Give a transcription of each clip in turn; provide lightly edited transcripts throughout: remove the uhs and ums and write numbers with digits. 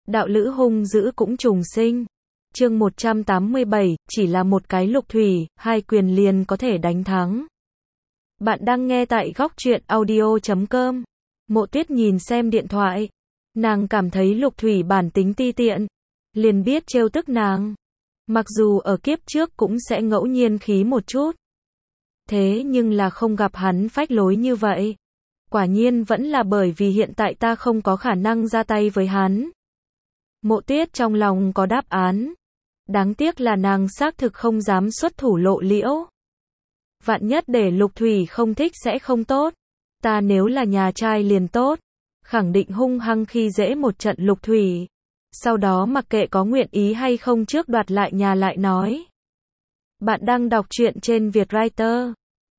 đạo lữ hung dữ cũng trùng sinh. Chương 187, chỉ là một cái lục thủy, hai quyền liền có thể đánh thắng. Bạn đang nghe tại góc truyện audio.com. Mộ Tuyết nhìn xem điện thoại. Nàng cảm thấy lục thủy bản tính ti tiện. Liền biết trêu tức nàng. Mặc dù ở kiếp trước cũng sẽ ngẫu nhiên khí một chút. Thế nhưng là không gặp hắn phách lối như vậy. Quả nhiên vẫn là bởi vì hiện tại ta không có khả năng ra tay với hắn. Mộ Tuyết trong lòng có đáp án. Đáng tiếc là nàng xác thực không dám xuất thủ lộ liễu. Vạn nhất để lục thủy không thích sẽ không tốt. Ta nếu là nhà trai liền tốt. Khẳng định hung hăng khi dễ một trận lục thủy. Sau đó mặc kệ có nguyện ý hay không trước đoạt lại nhà lại nói. Bạn đang đọc truyện trên Vietwriter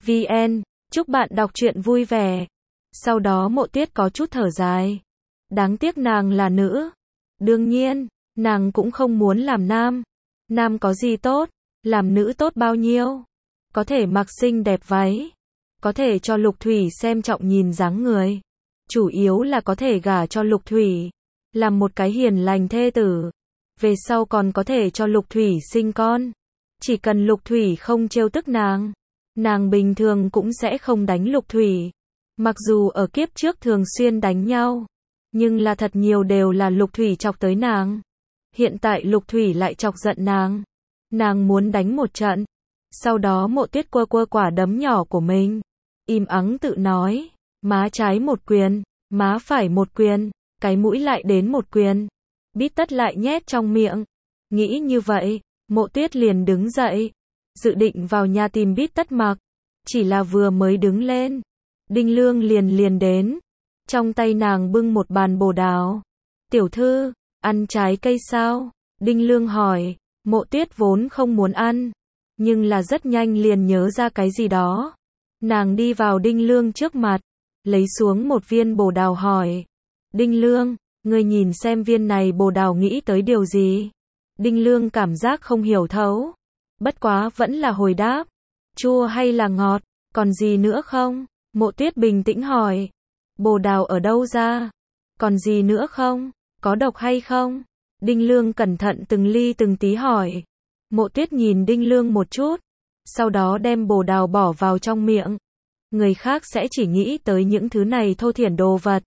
VN. Chúc bạn đọc truyện vui vẻ. Sau đó Mộ Tuyết có chút thở dài. Đáng tiếc nàng là nữ. Đương nhiên, nàng cũng không muốn làm nam. Nam có gì tốt, làm nữ tốt bao nhiêu. Có thể mặc xinh đẹp váy. Có thể cho lục thủy xem trọng nhìn dáng người. Chủ yếu là có thể gả cho lục thủy. Làm một cái hiền lành thê tử. Về sau còn có thể cho lục thủy sinh con. Chỉ cần lục thủy không trêu tức nàng. Nàng bình thường cũng sẽ không đánh lục thủy. Mặc dù ở kiếp trước thường xuyên đánh nhau. Nhưng là thật nhiều đều là lục thủy chọc tới nàng. Hiện tại lục thủy lại chọc giận nàng. Nàng muốn đánh một trận. Sau đó Mộ Tuyết quơ quơ quả đấm nhỏ của mình. Im ắng tự nói. Má trái một quyền. Má phải một quyền. Cái mũi lại đến một quyền. Bít tất lại nhét trong miệng. Nghĩ như vậy. Mộ Tuyết liền đứng dậy. Dự định vào nhà tìm bít tất mặc. Chỉ là vừa mới đứng lên. Đinh Lương liền đến. Trong tay nàng bưng một bàn bồ đào. Tiểu thư, ăn trái cây sao? Đinh Lương hỏi. Mộ Tuyết vốn không muốn ăn. Nhưng là rất nhanh liền nhớ ra cái gì đó. Nàng đi vào Đinh Lương trước mặt. Lấy xuống một viên bồ đào hỏi. Đinh Lương, ngươi nhìn xem viên này bồ đào nghĩ tới điều gì? Đinh Lương cảm giác không hiểu thấu. Bất quá vẫn là hồi đáp. Chua hay là ngọt? Còn gì nữa không? Mộ Tuyết bình tĩnh hỏi. Bồ đào ở đâu ra? Còn gì nữa không? Có độc hay không? Đinh Lương cẩn thận từng ly từng tí hỏi. Mộ Tuyết nhìn Đinh Lương một chút. Sau đó đem bồ đào bỏ vào trong miệng. Người khác sẽ chỉ nghĩ tới những thứ này thô thiển đồ vật.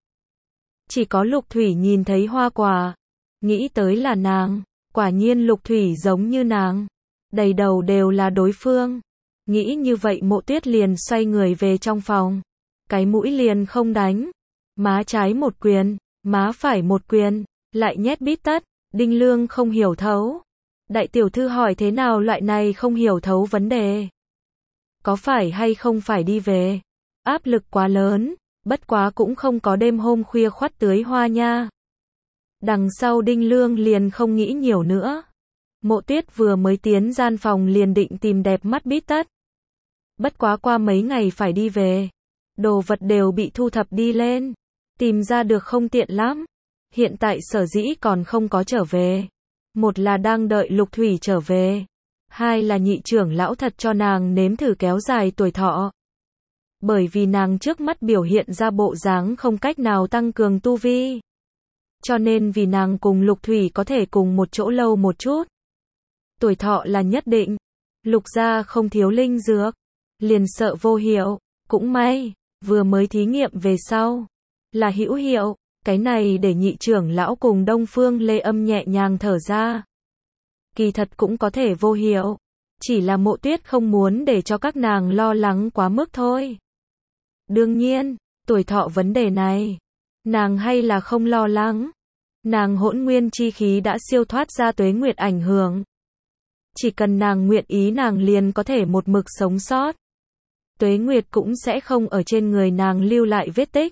Chỉ có lục thủy nhìn thấy hoa quả. Nghĩ tới là nàng. Quả nhiên lục thủy giống như nàng. Đầy đầu đều là đối phương. Nghĩ như vậy Mộ Tuyết liền xoay người về trong phòng. Cái mũi liền không đánh. Má trái một quyền. Má phải một quyền. Lại nhét bít tất. Đinh Lương không hiểu thấu. Đại tiểu thư hỏi thế nào loại này không hiểu thấu vấn đề. Có phải hay không phải đi về. Áp lực quá lớn. Bất quá cũng không có đêm hôm khuya khoắt tưới hoa nha. Đằng sau Đinh Lương liền không nghĩ nhiều nữa. Mộ Tuyết vừa mới tiến gian phòng liền định tìm đẹp mắt bít tất. Bất quá qua mấy ngày phải đi về. Đồ vật đều bị thu thập đi lên. Tìm ra được không tiện lắm. Hiện tại sở dĩ còn không có trở về. Một là đang đợi lục thủy trở về. Hai là nhị trưởng lão thật cho nàng nếm thử kéo dài tuổi thọ. Bởi vì nàng trước mắt biểu hiện ra bộ dáng không cách nào tăng cường tu vi. Cho nên vì nàng cùng lục thủy có thể cùng một chỗ lâu một chút. Tuổi thọ là nhất định. Lục gia không thiếu linh dược. Liền sợ vô hiệu. Cũng may, vừa mới thí nghiệm về sau. Là hữu hiệu. Cái này để nhị trưởng lão cùng Đông Phương Lê Âm nhẹ nhàng thở ra. Kỳ thật cũng có thể vô hiệu. Chỉ là Mộ Tuyết không muốn để cho các nàng lo lắng quá mức thôi. Đương nhiên, tuổi thọ vấn đề này. Nàng hay là không lo lắng. Nàng hỗn nguyên chi khí đã siêu thoát ra tuế nguyệt ảnh hưởng. Chỉ cần nàng nguyện ý nàng liền có thể một mực sống sót. Tuế nguyệt cũng sẽ không ở trên người nàng lưu lại vết tích.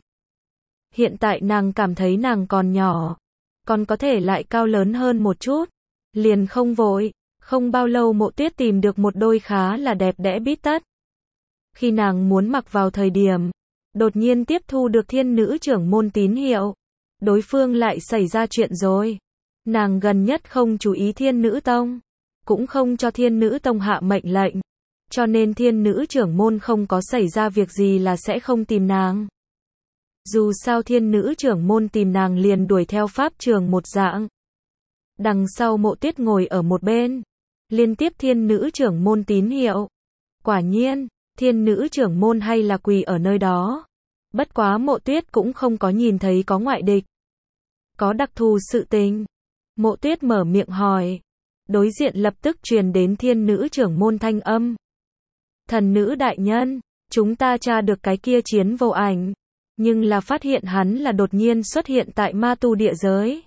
Hiện tại nàng cảm thấy nàng còn nhỏ. Còn có thể lại cao lớn hơn một chút. Liền không vội. Không bao lâu Mộ Tuyết tìm được một đôi khá là đẹp đẽ bít tất. Khi nàng muốn mặc vào thời điểm. Đột nhiên tiếp thu được thiên nữ trưởng môn tín hiệu. Đối phương lại xảy ra chuyện rồi. Nàng gần nhất không chú ý thiên nữ tông. Cũng không cho thiên nữ tông hạ mệnh lệnh. Cho nên thiên nữ trưởng môn không có xảy ra việc gì là sẽ không tìm nàng. Dù sao thiên nữ trưởng môn tìm nàng liền đuổi theo pháp trường một dạng. Đằng sau Mộ Tuyết ngồi ở một bên, liên tiếp thiên nữ trưởng môn tín hiệu. Quả nhiên, thiên nữ trưởng môn hay là quỳ ở nơi đó. Bất quá Mộ Tuyết cũng không có nhìn thấy có ngoại địch. Có đặc thù sự tình. Mộ Tuyết mở miệng hỏi. Đối diện lập tức truyền đến thiên nữ trưởng môn thanh âm. Thần nữ đại nhân, chúng ta tra được cái kia Chiến Vô Ảnh, nhưng là phát hiện hắn là đột nhiên xuất hiện tại ma tu địa giới.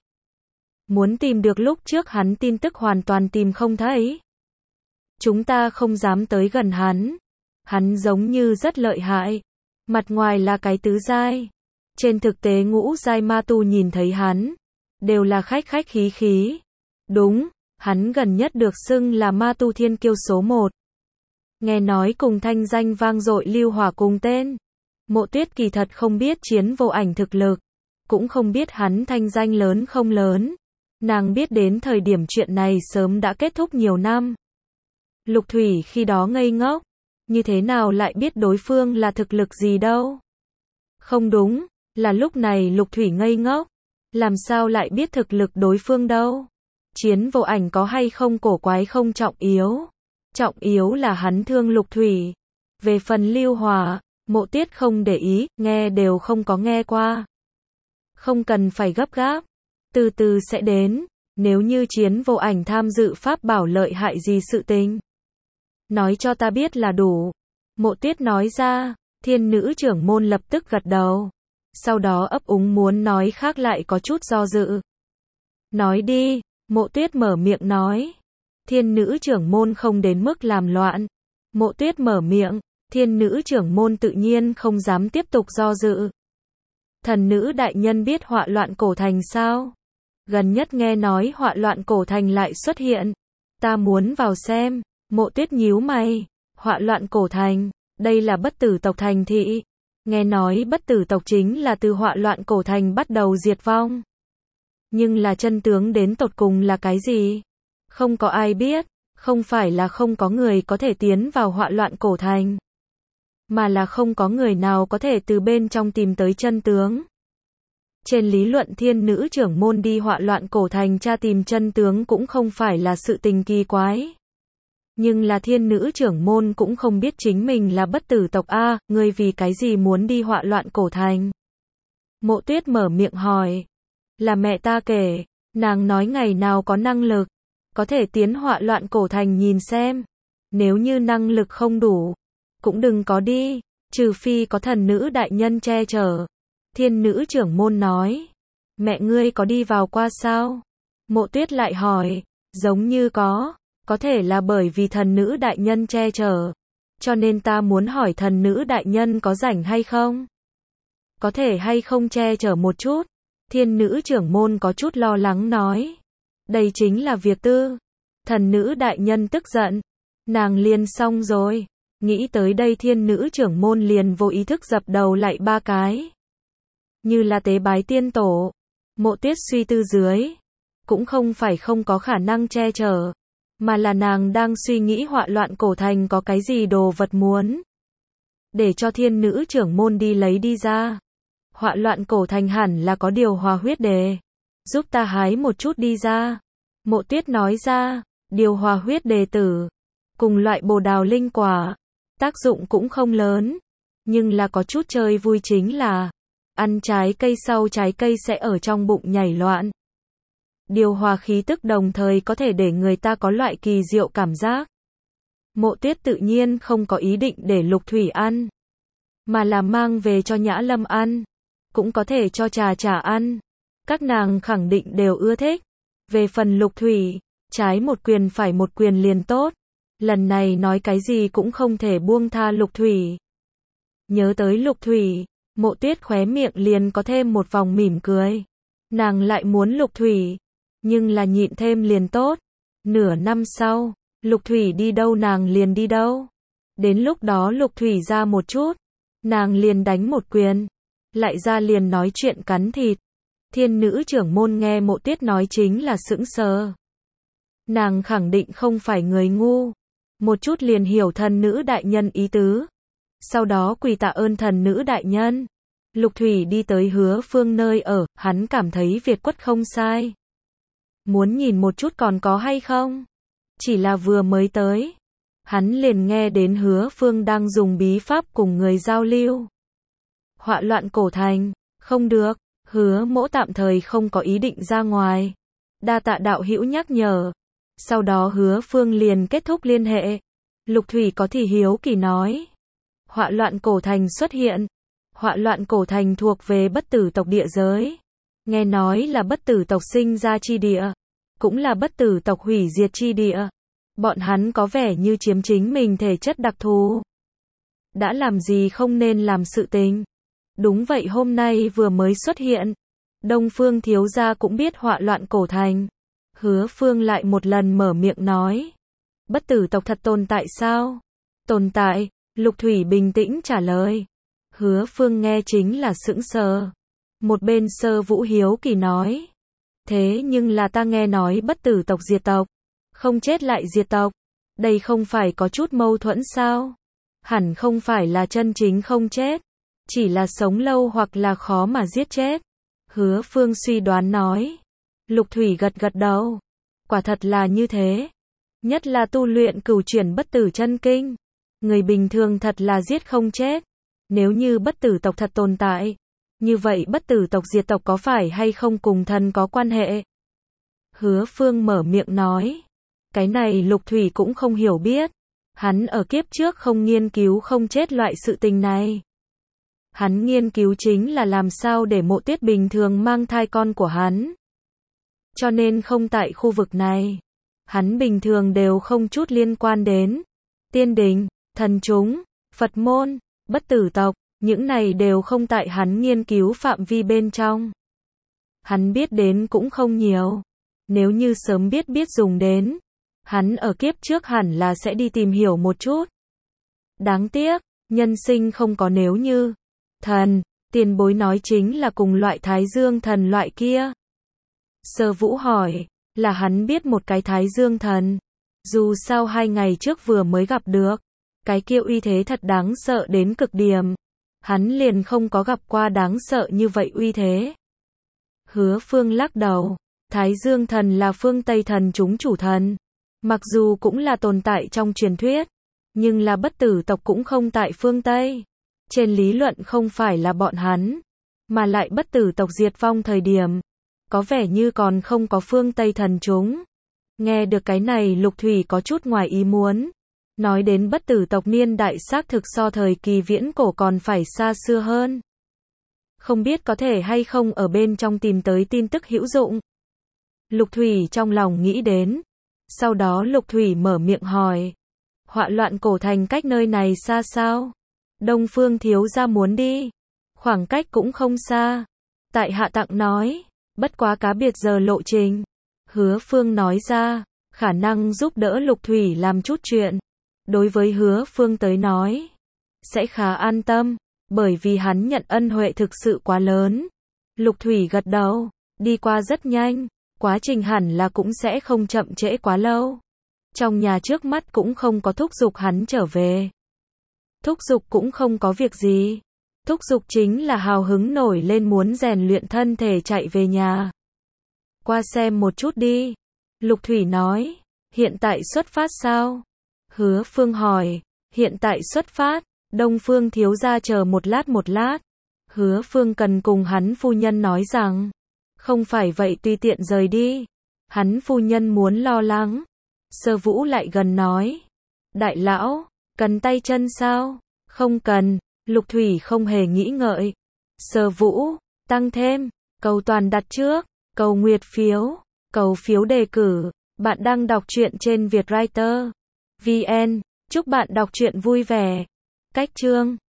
Muốn tìm được lúc trước hắn tin tức hoàn toàn tìm không thấy. Chúng ta không dám tới gần hắn. Hắn giống như rất lợi hại. Mặt ngoài là cái tứ giai. Trên thực tế ngũ giai ma tu nhìn thấy hắn, đều là khách khách khí khí. Đúng, hắn gần nhất được xưng là ma tu thiên kiêu số 1. Nghe nói cùng thanh danh vang dội Lưu Hỏa cùng tên. Mộ Tuyết kỳ thật không biết Chiến Vô Ảnh thực lực, cũng không biết hắn thanh danh lớn không lớn. Nàng biết đến thời điểm chuyện này sớm đã kết thúc nhiều năm. Lục Thủy khi đó ngây ngốc, như thế nào lại biết đối phương là thực lực gì đâu. Không đúng, là lúc này Lục Thủy ngây ngốc, làm sao lại biết thực lực đối phương đâu. Chiến Vô Ảnh có hay không cổ quái không trọng yếu. Trọng yếu là hắn thương Lục Thủy. Về phần Lưu Hỏa, Mộ Tuyết không để ý, nghe đều không có nghe qua. Không cần phải gấp gáp, từ từ sẽ đến. Nếu như Chiến Vô Ảnh tham dự pháp bảo lợi hại gì sự tình, nói cho ta biết là đủ. Mộ Tuyết nói ra. Thiên nữ trưởng môn lập tức gật đầu. Sau đó ấp úng muốn nói khác lại có chút do dự. Nói đi, Mộ Tuyết mở miệng nói. Thiên nữ trưởng môn không đến mức làm loạn. Mộ Tuyết mở miệng, thiên nữ trưởng môn tự nhiên không dám tiếp tục do dự. Thần nữ đại nhân biết họa loạn cổ thành sao? Gần nhất nghe nói họa loạn cổ thành lại xuất hiện. Ta muốn vào xem. Mộ Tuyết nhíu mày. Họa loạn cổ thành, đây là bất tử tộc thành thị. Nghe nói bất tử tộc chính là từ họa loạn cổ thành bắt đầu diệt vong. Nhưng là chân tướng đến tột cùng là cái gì? Không có ai biết, không phải là không có người có thể tiến vào họa loạn cổ thành, mà là không có người nào có thể từ bên trong tìm tới chân tướng. Trên lý luận thiên nữ trưởng môn đi họa loạn cổ thành tra tìm chân tướng cũng không phải là sự tình kỳ quái. Nhưng là thiên nữ trưởng môn cũng không biết chính mình là bất tử tộc A, ngươi vì cái gì muốn đi họa loạn cổ thành? Mộ Tuyết mở miệng hỏi. Là mẹ ta kể, nàng nói ngày nào có năng lực, có thể tiến họa loạn cổ thành nhìn xem. Nếu như năng lực không đủ, cũng đừng có đi, trừ phi có thần nữ đại nhân che chở. Thiên nữ trưởng môn nói. Mẹ ngươi có đi vào qua sao? Mộ Tuyết lại hỏi. Giống như có thể là bởi vì thần nữ đại nhân che chở, cho nên ta muốn hỏi thần nữ đại nhân có rảnh hay không? Có thể hay không che chở một chút? Thiên nữ trưởng môn có chút lo lắng nói. Đây chính là việc tư. Thần nữ đại nhân tức giận. Nàng liền xong rồi. Nghĩ tới đây thiên nữ trưởng môn liền vô ý thức dập đầu lại 3 cái. Như là tế bái tiên tổ. Mộ Tuyết suy tư dưới. Cũng không phải không có khả năng che chở, mà là nàng đang suy nghĩ họa loạn cổ thành có cái gì đồ vật muốn để cho thiên nữ trưởng môn đi lấy đi ra. Họa loạn cổ thành hẳn là có điều hòa huyết đề. Giúp ta hái một chút đi ra. Mộ Tuyết nói ra. Điều hòa huyết đề tử, cùng loại bồ đào linh quả, tác dụng cũng không lớn, nhưng là có chút chơi vui chính là ăn trái cây sau trái cây sẽ ở trong bụng nhảy loạn. Điều hòa khí tức đồng thời có thể để người ta có loại kỳ diệu cảm giác. Mộ Tuyết tự nhiên không có ý định để Lục Thủy ăn, mà là mang về cho Nhã Lâm ăn, cũng có thể cho Trà Trà ăn. Các nàng khẳng định đều ưa thích. Về phần Lục Thủy, trái một quyền phải một quyền liền tốt. Lần này nói cái gì cũng không thể buông tha Lục Thủy. Nhớ tới Lục Thủy, Mộ Tuyết khóe miệng liền có thêm một vòng mỉm cười. Nàng lại muốn Lục Thủy, nhưng là nhịn thêm liền tốt. Nửa năm sau, Lục Thủy đi đâu nàng liền đi đâu. Đến lúc đó Lục Thủy ra một chút, nàng liền đánh một quyền, lại ra liền nói chuyện cắn thịt. Thiên nữ trưởng môn nghe Mộ Tuyết nói chính là sững sờ. Nàng khẳng định không phải người ngu, một chút liền hiểu thần nữ đại nhân ý tứ. Sau đó quỳ tạ ơn thần nữ đại nhân. Lục Thủy đi tới Hứa Phương nơi ở, hắn cảm thấy Việt Quất không sai. Muốn nhìn một chút còn có hay không? Chỉ là vừa mới tới, hắn liền nghe đến Hứa Phương đang dùng bí pháp cùng người giao lưu. Họa loạn cổ thành, không được, Hứa Mỗ tạm thời không có ý định ra ngoài. Đa tạ đạo hữu nhắc nhở. Sau đó Hứa Phương liền kết thúc liên hệ. Lục Thủy có thì hiếu kỳ nói. Họa loạn cổ thành xuất hiện. Họa loạn cổ thành thuộc về bất tử tộc địa giới. Nghe nói là bất tử tộc sinh ra chi địa. Cũng là bất tử tộc hủy diệt chi địa. Bọn hắn có vẻ như chiếm chính mình thể chất đặc thù. Đã làm gì không nên làm sự tình. Đúng vậy, hôm nay vừa mới xuất hiện. Đông Phương thiếu gia cũng biết họa loạn cổ thành. Hứa Phương lại một lần mở miệng nói. Bất tử tộc thật tồn tại sao? Tồn tại, Lục Thủy bình tĩnh trả lời. Hứa Phương nghe chính là sững sờ. Một bên Sơ Vũ hiếu kỳ nói. Thế nhưng là ta nghe nói bất tử tộc diệt tộc. Không chết lại diệt tộc. Đây không phải có chút mâu thuẫn sao? Hẳn không phải là chân chính không chết. Chỉ là sống lâu hoặc là khó mà giết chết. Hứa Phương suy đoán nói. Lục Thủy gật gật đầu. Quả thật là như thế. Nhất là tu luyện cửu chuyển bất tử chân kinh. Người bình thường thật là giết không chết. Nếu như bất tử tộc thật tồn tại, như vậy bất tử tộc diệt tộc có phải hay không cùng thần có quan hệ? Hứa Phương mở miệng nói. Cái này Lục Thủy cũng không hiểu biết. Hắn ở kiếp trước không nghiên cứu không chết loại sự tình này. Hắn nghiên cứu chính là làm sao để Mộ Tuyết bình thường mang thai con của hắn. Cho nên không tại khu vực này. Hắn bình thường đều không chút liên quan đến. Tiên đình, thần chúng, Phật môn, bất tử tộc, những này đều không tại hắn nghiên cứu phạm vi bên trong. Hắn biết đến cũng không nhiều. Nếu như sớm biết dùng đến, hắn ở kiếp trước hẳn là sẽ đi tìm hiểu một chút. Đáng tiếc, nhân sinh không có nếu như. Thần, tiền bối nói chính là cùng loại Thái Dương thần loại kia. Sơ Vũ hỏi, là hắn biết một cái Thái Dương thần. Dù sao 2 ngày trước vừa mới gặp được. Cái kia uy thế thật đáng sợ đến cực điểm. Hắn liền không có gặp qua đáng sợ như vậy uy thế. Hứa Phương lắc đầu. Thái Dương thần là phương Tây thần chúng chủ thần. Mặc dù cũng là tồn tại trong truyền thuyết. Nhưng là bất tử tộc cũng không tại phương Tây. Trên lý luận không phải là bọn hắn. Mà lại bất tử tộc diệt vong thời điểm. Có vẻ như còn không có phương Tây thần chúng. Nghe được cái này Lục Thủy có chút ngoài ý muốn. Nói đến bất tử tộc niên đại xác thực so thời kỳ viễn cổ còn phải xa xưa hơn. Không biết có thể hay không ở bên trong tìm tới tin tức hữu dụng. Lục Thủy trong lòng nghĩ đến. Sau đó Lục Thủy mở miệng hỏi. Họa loạn cổ thành cách nơi này xa sao? Đông Phương thiếu gia muốn đi. Khoảng cách cũng không xa. Tại hạ tặng nói. Bất quá cá biệt giờ lộ trình. Hứa Phương nói ra. Khả năng giúp đỡ Lục Thủy làm chút chuyện. Đối với Hứa Phương tới nói. Sẽ khá an tâm. Bởi vì hắn nhận ân huệ thực sự quá lớn. Lục Thủy gật đầu. Đi qua rất nhanh. Quá trình hẳn là cũng sẽ không chậm trễ quá lâu. Trong nhà trước mắt cũng không có thúc giục hắn trở về. Thúc giục cũng không có việc gì. Thúc giục chính là hào hứng nổi lên muốn rèn luyện thân thể chạy về nhà. Qua xem một chút đi. Lục Thủy nói. Hiện tại xuất phát sao? Hứa Phương hỏi. Hiện tại xuất phát. Đông Phương thiếu gia chờ một lát. Hứa Phương cần cùng hắn phu nhân nói rằng. Không phải vậy tùy tiện rời đi. Hắn phu nhân muốn lo lắng. Sơ Vũ lại gần nói. Đại lão, cần tay chân sao? Không cần. Lục Thủy không hề nghĩ ngợi. Sơ Vũ, tăng thêm, cầu toàn đặt trước, cầu nguyệt phiếu, cầu phiếu đề cử. Bạn đang đọc truyện trên Vietwriter VN. Chúc bạn đọc truyện vui vẻ. Cách chương